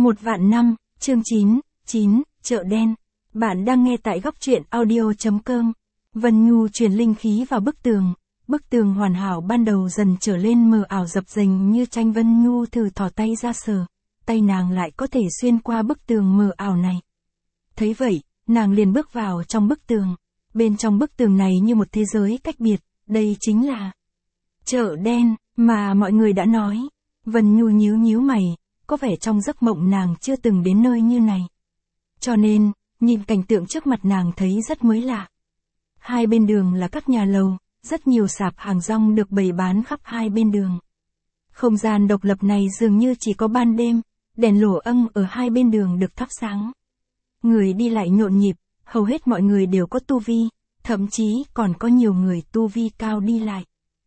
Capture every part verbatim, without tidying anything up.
Một vạn năm, chương chín, chín, chợ đen. Bạn đang nghe tại góc truyện audio chấm com. Vân Nhu truyền linh khí vào bức tường. Bức tường hoàn hảo ban đầu dần trở lên mờ ảo dập dềnh như tranh. Vân Nhu thử thò tay ra sờ. Tay nàng lại có thể xuyên qua bức tường mờ ảo này. Thấy vậy, nàng liền bước vào trong bức tường. Bên trong bức tường này như một thế giới cách biệt, đây chính là chợ đen mà mọi người đã nói. Vân Nhu nhíu nhíu mày, có vẻ trong giấc mộng nàng chưa từng đến nơi như này. Cho nên, nhìn cảnh tượng trước mặt nàng thấy rất mới lạ. Hai bên đường là các nhà lầu, rất nhiều sạp hàng rong được bày bán khắp hai bên đường. Không gian độc lập này dường như chỉ có ban đêm, đèn lổ âng ở hai bên đường được thắp sáng. Người đi lại nhộn nhịp, hầu hết mọi người đều có tu vi, thậm chí còn có nhiều người tu vi cao đi lại.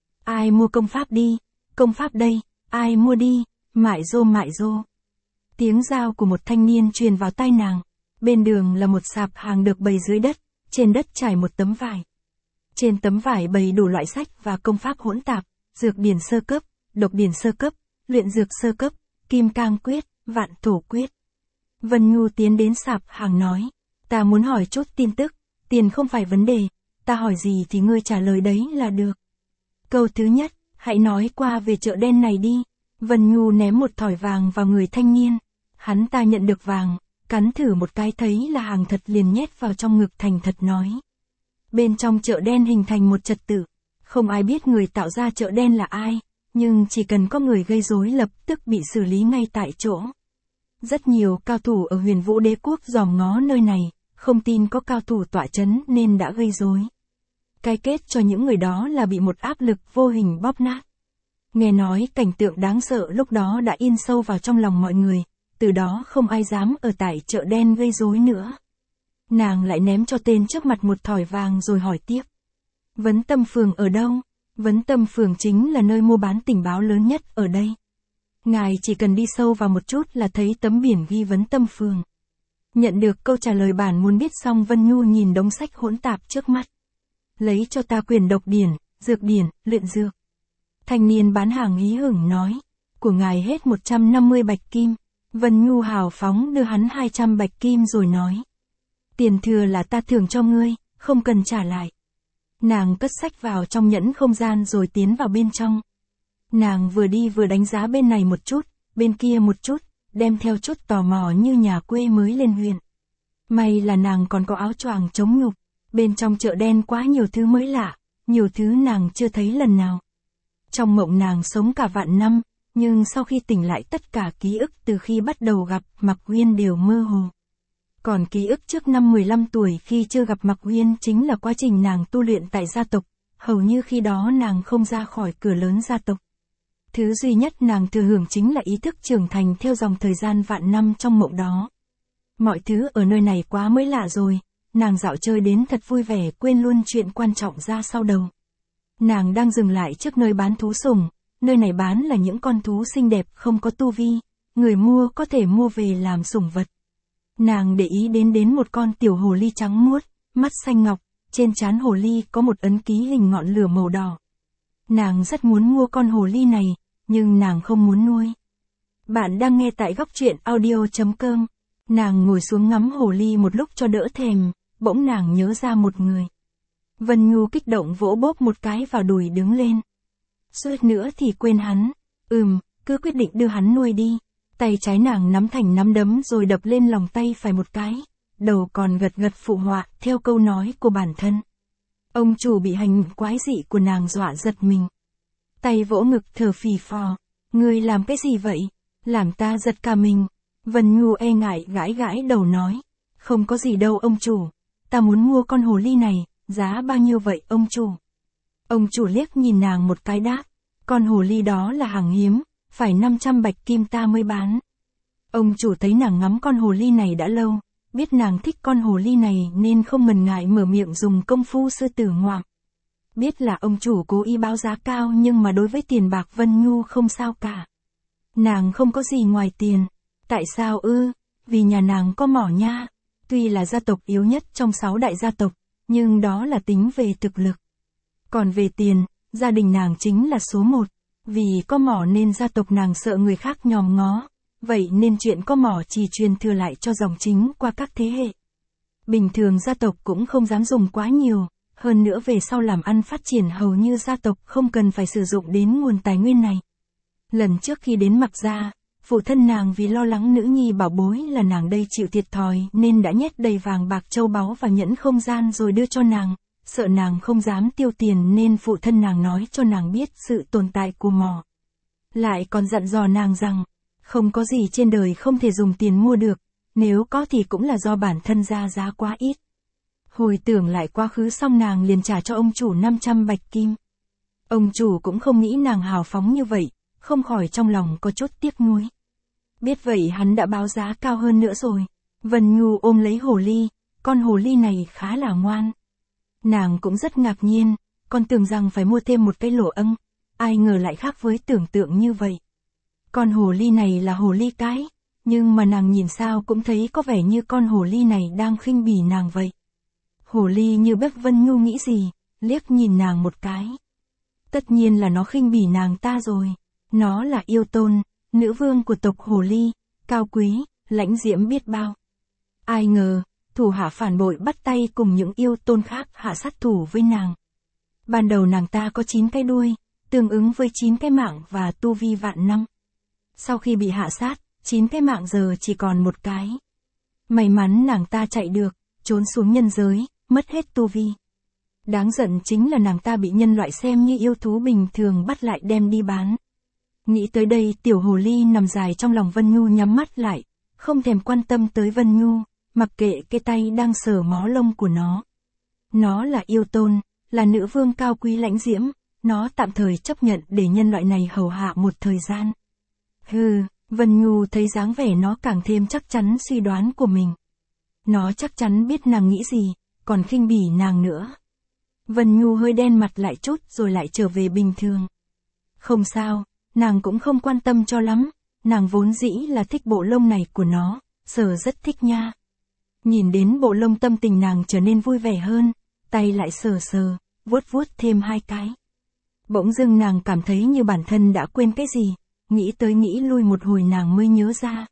Ai mua công pháp đi, công pháp đây, ai mua đi, mại rô mại rô. Tiếng rao của một thanh niên truyền vào tai nàng. Bên đường là một sạp hàng được bày dưới đất, trên đất trải một tấm vải. Trên tấm vải bày đủ loại sách và công pháp hỗn tạp, dược điển sơ cấp, độc điển sơ cấp, luyện dược sơ cấp, kim cang quyết, vạn thổ quyết. Vân Nhu tiến đến sạp hàng nói, ta muốn hỏi chút tin tức, tiền không phải vấn đề, ta hỏi gì thì ngươi trả lời đấy là được. Câu thứ nhất, hãy nói qua về chợ đen này đi. Vân Nhu ném một thỏi vàng vào người thanh niên. Hắn ta nhận được vàng, cắn thử một cái thấy là hàng thật liền nhét vào trong ngực thành thật nói. Bên trong chợ đen hình thành một trật tự. Không ai biết người tạo ra chợ đen là ai, nhưng chỉ cần có người gây rối lập tức bị xử lý ngay tại chỗ. Rất nhiều cao thủ ở Huyền Vũ Đế Quốc dòm ngó nơi này, không tin có cao thủ tọa chấn nên đã gây rối. Cái kết cho những người đó là bị một áp lực vô hình bóp nát. Nghe nói cảnh tượng đáng sợ lúc đó đã in sâu vào trong lòng mọi người, từ đó không ai dám ở tại chợ đen gây rối nữa. Nàng lại ném cho tên trước mặt một thỏi vàng rồi hỏi tiếp. Vấn Tâm Phường ở đâu? Vấn Tâm Phường chính là nơi mua bán tình báo lớn nhất ở đây. Ngài chỉ cần đi sâu vào một chút là thấy tấm biển ghi Vấn Tâm Phường. Nhận được câu trả lời bản muốn biết xong, Vân Nhu nhìn đống sách hỗn tạp trước mắt. Lấy cho ta quyển độc điển, dược điển, luyện dược. Thanh niên bán hàng hí hửng nói, của ngài hết một trăm năm mươi bạch kim. Vân Nhu hào phóng đưa hắn hai trăm bạch kim rồi nói. Tiền thừa là ta thưởng cho ngươi, không cần trả lại. Nàng cất sách vào trong nhẫn không gian rồi tiến vào bên trong. Nàng vừa đi vừa đánh giá bên này một chút, bên kia một chút, đem theo chút tò mò như nhà quê mới lên huyện. May là nàng còn có áo choàng chống nhục, bên trong chợ đen quá nhiều thứ mới lạ, nhiều thứ nàng chưa thấy lần nào. Trong mộng nàng sống cả vạn năm, nhưng sau khi tỉnh lại tất cả ký ức từ khi bắt đầu gặp Mạc Huyên đều mơ hồ. Còn ký ức trước năm mười lăm tuổi khi chưa gặp Mạc Huyên chính là quá trình nàng tu luyện tại gia tộc, hầu như khi đó nàng không ra khỏi cửa lớn gia tộc. Thứ duy nhất nàng thừa hưởng chính là ý thức trưởng thành theo dòng thời gian vạn năm trong mộng đó. Mọi thứ ở nơi này quá mới lạ rồi, nàng dạo chơi đến thật vui vẻ quên luôn chuyện quan trọng ra sau đầu. Nàng đang dừng lại trước nơi bán thú sủng, nơi này bán là những con thú xinh đẹp không có tu vi, người mua có thể mua về làm sủng vật. Nàng để ý đến đến một con tiểu hồ ly trắng muốt, mắt xanh ngọc, trên trán hồ ly có một ấn ký hình ngọn lửa màu đỏ. Nàng rất muốn mua con hồ ly này, nhưng nàng không muốn nuôi. Bạn đang nghe tại góc truyện audio chấm com. Nàng ngồi xuống ngắm hồ ly một lúc cho đỡ thèm, bỗng nàng nhớ ra một người. Vân Nhu kích động vỗ bóp một cái vào đùi đứng lên. Suýt nữa thì quên hắn. Ừm, cứ quyết định đưa hắn nuôi đi. Tay trái nàng nắm thành nắm đấm rồi đập lên lòng tay phải một cái. Đầu còn gật gật phụ họa theo câu nói của bản thân. Ông chủ bị hành quái dị của nàng dọa giật mình. Tay vỗ ngực thở phì phò. Ngươi làm cái gì vậy? Làm ta giật cả mình. Vân Nhu e ngại gãi gãi đầu nói. Không có gì đâu ông chủ. Ta muốn mua con hồ ly này, giá bao nhiêu vậy ông chủ? Ông chủ liếc nhìn nàng một cái đáp. Con hồ ly đó là hàng hiếm, phải năm trăm bạch kim ta mới bán. Ông chủ thấy nàng ngắm con hồ ly này đã lâu, biết nàng thích con hồ ly này nên không ngần ngại mở miệng dùng công phu sư tử ngoạm. Biết là ông chủ cố ý báo giá cao nhưng mà đối với tiền bạc Vân Nhu không sao cả. Nàng không có gì ngoài tiền. Tại sao ư? Vì nhà nàng có mỏ nha. Tuy là gia tộc yếu nhất trong sáu đại gia tộc, nhưng đó là tính về thực lực. Còn về tiền, gia đình nàng chính là số một. Vì có mỏ nên gia tộc nàng sợ người khác nhòm ngó. vậy nên chuyện có mỏ chỉ truyền thừa lại cho dòng chính qua các thế hệ. Bình thường gia tộc cũng không dám dùng quá nhiều, hơn nữa về sau làm ăn phát triển hầu như gia tộc không cần phải sử dụng đến nguồn tài nguyên này. Lần trước khi đến Mạc gia, phụ thân nàng vì lo lắng nữ nhi bảo bối là nàng đây chịu thiệt thòi nên đã nhét đầy vàng bạc châu báu và nhẫn không gian rồi đưa cho nàng, sợ nàng không dám tiêu tiền nên phụ thân nàng nói cho nàng biết sự tồn tại của mỏ. Lại còn dặn dò nàng rằng, không có gì trên đời không thể dùng tiền mua được, nếu có thì cũng là do bản thân ra giá quá ít. Hồi tưởng lại quá khứ xong nàng liền trả cho ông chủ năm trăm bạch kim. Ông chủ cũng không nghĩ nàng hào phóng như vậy, không khỏi trong lòng có chút tiếc nuối. Biết vậy hắn đã báo giá cao hơn nữa rồi. Vân Nhu ôm lấy hồ ly, con hồ ly này khá là ngoan. Nàng cũng rất ngạc nhiên, còn tưởng rằng phải mua thêm một cái lỗ ưng, ai ngờ lại khác với tưởng tượng như vậy. Con hồ ly này là hồ ly cái, nhưng mà nàng nhìn sao cũng thấy có vẻ như con hồ ly này đang khinh bỉ nàng vậy. Hồ ly như biết Vân Nhu nghĩ gì, liếc nhìn nàng một cái. Tất nhiên là nó khinh bỉ nàng ta rồi. Nó là Yêu Tôn, nữ vương của tộc hồ ly, cao quý, lãnh diễm biết bao. Ai ngờ, thủ hạ phản bội bắt tay cùng những yêu tôn khác hạ sát thủ với nàng. Ban đầu nàng ta có chín cái đuôi, tương ứng với chín cái mạng và tu vi vạn năm. Sau khi bị hạ sát, chín cái mạng giờ chỉ còn một cái. May mắn nàng ta chạy được, trốn xuống nhân giới, mất hết tu vi. Đáng giận chính là nàng ta bị nhân loại xem như yêu thú bình thường bắt lại đem đi bán. Nghĩ tới đây tiểu hồ ly nằm dài trong lòng Vân Nhu nhắm mắt lại, không thèm quan tâm tới Vân Nhu, mặc kệ cái tay đang sờ mó lông của nó. Nó là yêu tôn, là nữ vương cao quý lãnh diễm, nó tạm thời chấp nhận để nhân loại này hầu hạ một thời gian. Hừ, Vân Nhu thấy dáng vẻ nó càng thêm chắc chắn suy đoán của mình. Nó chắc chắn biết nàng nghĩ gì, còn khinh bỉ nàng nữa. Vân Nhu hơi đen mặt lại chút rồi lại trở về bình thường. Không sao, nàng cũng không quan tâm cho lắm, nàng vốn dĩ là thích bộ lông này của nó, sờ rất thích nha. Nhìn đến bộ lông tâm tình nàng trở nên vui vẻ hơn, tay lại sờ sờ, vuốt vuốt thêm hai cái. Bỗng dưng nàng cảm thấy như bản thân đã quên cái gì, nghĩ tới nghĩ lui một hồi nàng mới nhớ ra.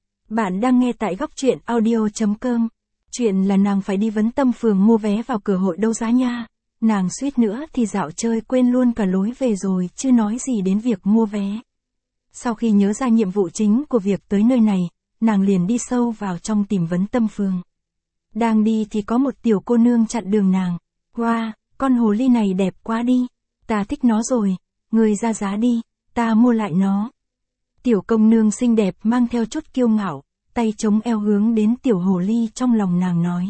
Bạn đang nghe tại góc truyện audio chấm com. Chuyện là nàng phải đi Vấn Tâm phường mua vé vào cửa hội đấu giá nha. Nàng suýt nữa thì dạo chơi quên luôn cả lối về rồi chứ nói gì đến việc mua vé. Sau khi nhớ ra nhiệm vụ chính của việc tới nơi này, nàng liền đi sâu vào trong tìm Vấn Tâm phường. Đang đi thì có một tiểu cô nương chặn đường nàng. Wow, con hồ ly này đẹp quá đi. Ta thích nó rồi, người ra giá đi, ta mua lại nó. Tiểu công nương xinh đẹp mang theo chút kiêu ngạo, tay chống eo hướng đến tiểu hồ ly trong lòng nàng nói.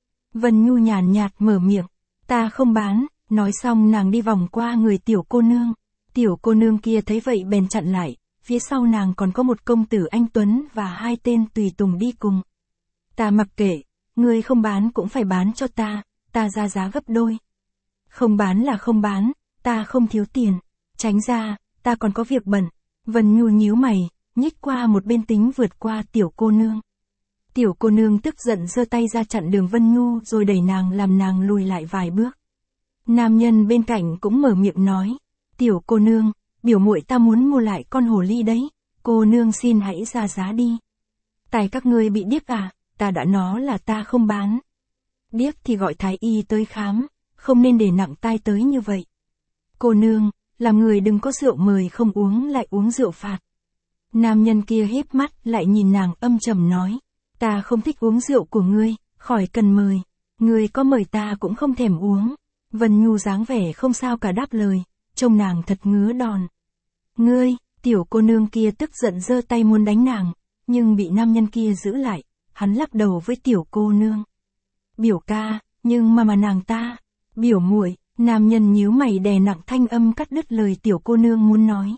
Vân Nhu nhàn nhạt mở miệng, ta không bán, nói xong nàng đi vòng qua người tiểu cô nương. Tiểu cô nương kia thấy vậy bèn chặn lại, phía sau nàng còn có một công tử anh Tuấn và hai tên tùy tùng đi cùng. Ta mặc kệ, ngươi không bán cũng phải bán cho ta, ta ra giá gấp đôi. Không bán là không bán, ta không thiếu tiền, tránh ra, ta còn có việc bận. Vân Nhu nhíu mày, nhích qua một bên tính vượt qua tiểu cô nương. Tiểu cô nương tức giận giơ tay ra chặn đường Vân Nhu rồi đẩy nàng làm nàng lùi lại vài bước. Nam nhân bên cạnh cũng mở miệng nói, tiểu cô nương, biểu muội ta muốn mua lại con hồ ly đấy, cô nương xin hãy ra giá đi. Tài các ngươi bị điếc à, ta đã nói là ta không bán. Điếc thì gọi thái y tới khám, không nên để nặng tai tới như vậy. Cô nương, làm người đừng có rượu mời không uống lại uống rượu phạt. Nam nhân kia híp mắt lại nhìn nàng âm trầm nói, ta không thích uống rượu của ngươi, khỏi cần mời, ngươi có mời ta cũng không thèm uống. Vân Nhu dáng vẻ không sao cả đáp lời, trông nàng thật ngứa đòn. Ngươi, tiểu cô nương kia tức giận giơ tay muốn đánh nàng, nhưng bị nam nhân kia giữ lại, hắn lắc đầu với tiểu cô nương. Biểu ca, nhưng mà mà nàng ta, biểu muội. Nam nhân nhíu mày đè nặng thanh âm cắt đứt lời tiểu cô nương muốn nói.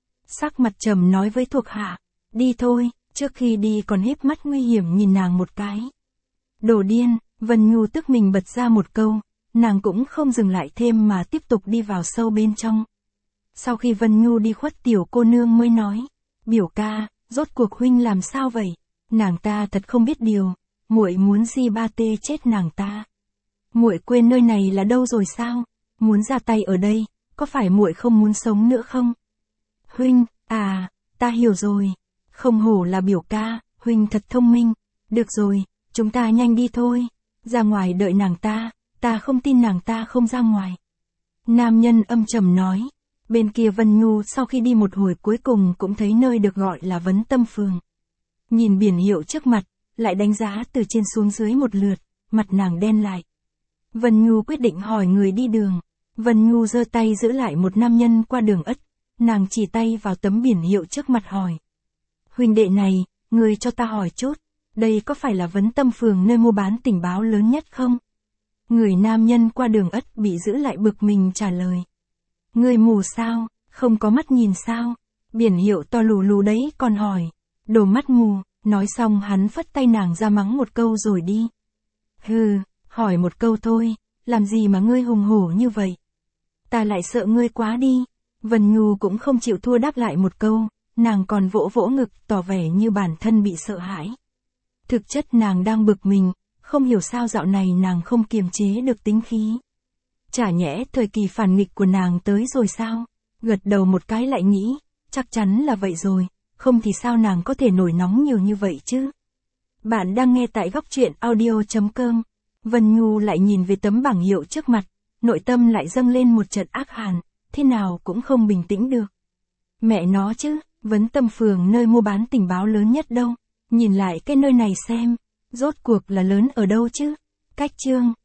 Sắc mặt trầm nói với thuộc hạ, đi thôi, trước khi đi còn híp mắt nguy hiểm nhìn nàng một cái. Đồ điên, Vân Nhu tức mình bật ra một câu, nàng cũng không dừng lại thêm mà tiếp tục đi vào sâu bên trong. Sau khi Vân Nhu đi khuất tiểu cô nương mới nói, biểu ca, rốt cuộc huynh làm sao vậy? Nàng ta thật không biết điều, muội muốn di ba tê chết nàng ta. Muội quên nơi này là đâu rồi sao? Muốn ra tay ở đây, có phải muội không muốn sống nữa không? Huynh, à, ta hiểu rồi. Không hổ là biểu ca, huynh thật thông minh. Được rồi, chúng ta nhanh đi thôi. Ra ngoài đợi nàng ta, ta không tin nàng ta không ra ngoài. Nam nhân âm trầm nói. Bên kia Vân Nhu sau khi đi một hồi cuối cùng cũng thấy nơi được gọi là Vấn Tâm Phường. Nhìn biển hiệu trước mặt, lại đánh giá từ trên xuống dưới một lượt, mặt nàng đen lại. Vân Nhu quyết định hỏi người đi đường. Vân Nhu giơ tay giữ lại một nam nhân qua đường ất, nàng chỉ tay vào tấm biển hiệu trước mặt hỏi. Huynh đệ này, người cho ta hỏi chút, đây có phải là Vấn Tâm Phường nơi mua bán tình báo lớn nhất không? Người nam nhân qua đường ất bị giữ lại bực mình trả lời. Người mù sao, không có mắt nhìn sao? Biển hiệu to lù lù đấy còn hỏi. Đồ mắt mù, nói xong hắn phất tay nàng ra mắng một câu rồi đi. Hừ, hỏi một câu thôi, làm gì mà ngươi hùng hổ như vậy? Ta lại sợ ngươi quá đi. Vân Nhu cũng không chịu thua đáp lại một câu, nàng còn vỗ vỗ ngực tỏ vẻ như bản thân bị sợ hãi. Thực chất nàng đang bực mình, không hiểu sao dạo này nàng không kiềm chế được tính khí. Chả nhẽ thời kỳ phản nghịch của nàng tới rồi sao? Gật đầu một cái lại nghĩ, chắc chắn là vậy rồi, không thì sao nàng có thể nổi nóng nhiều như vậy chứ? Bạn đang nghe tại góc truyện audio chấm com. Vân Nhu lại nhìn về tấm bảng hiệu trước mặt, nội tâm lại dâng lên một trận ác hàn, thế nào cũng không bình tĩnh được. Mẹ nó chứ, Vấn Tâm Phường nơi mua bán tình báo lớn nhất đâu? Nhìn lại cái nơi này xem, rốt cuộc là lớn ở đâu chứ? Cách chương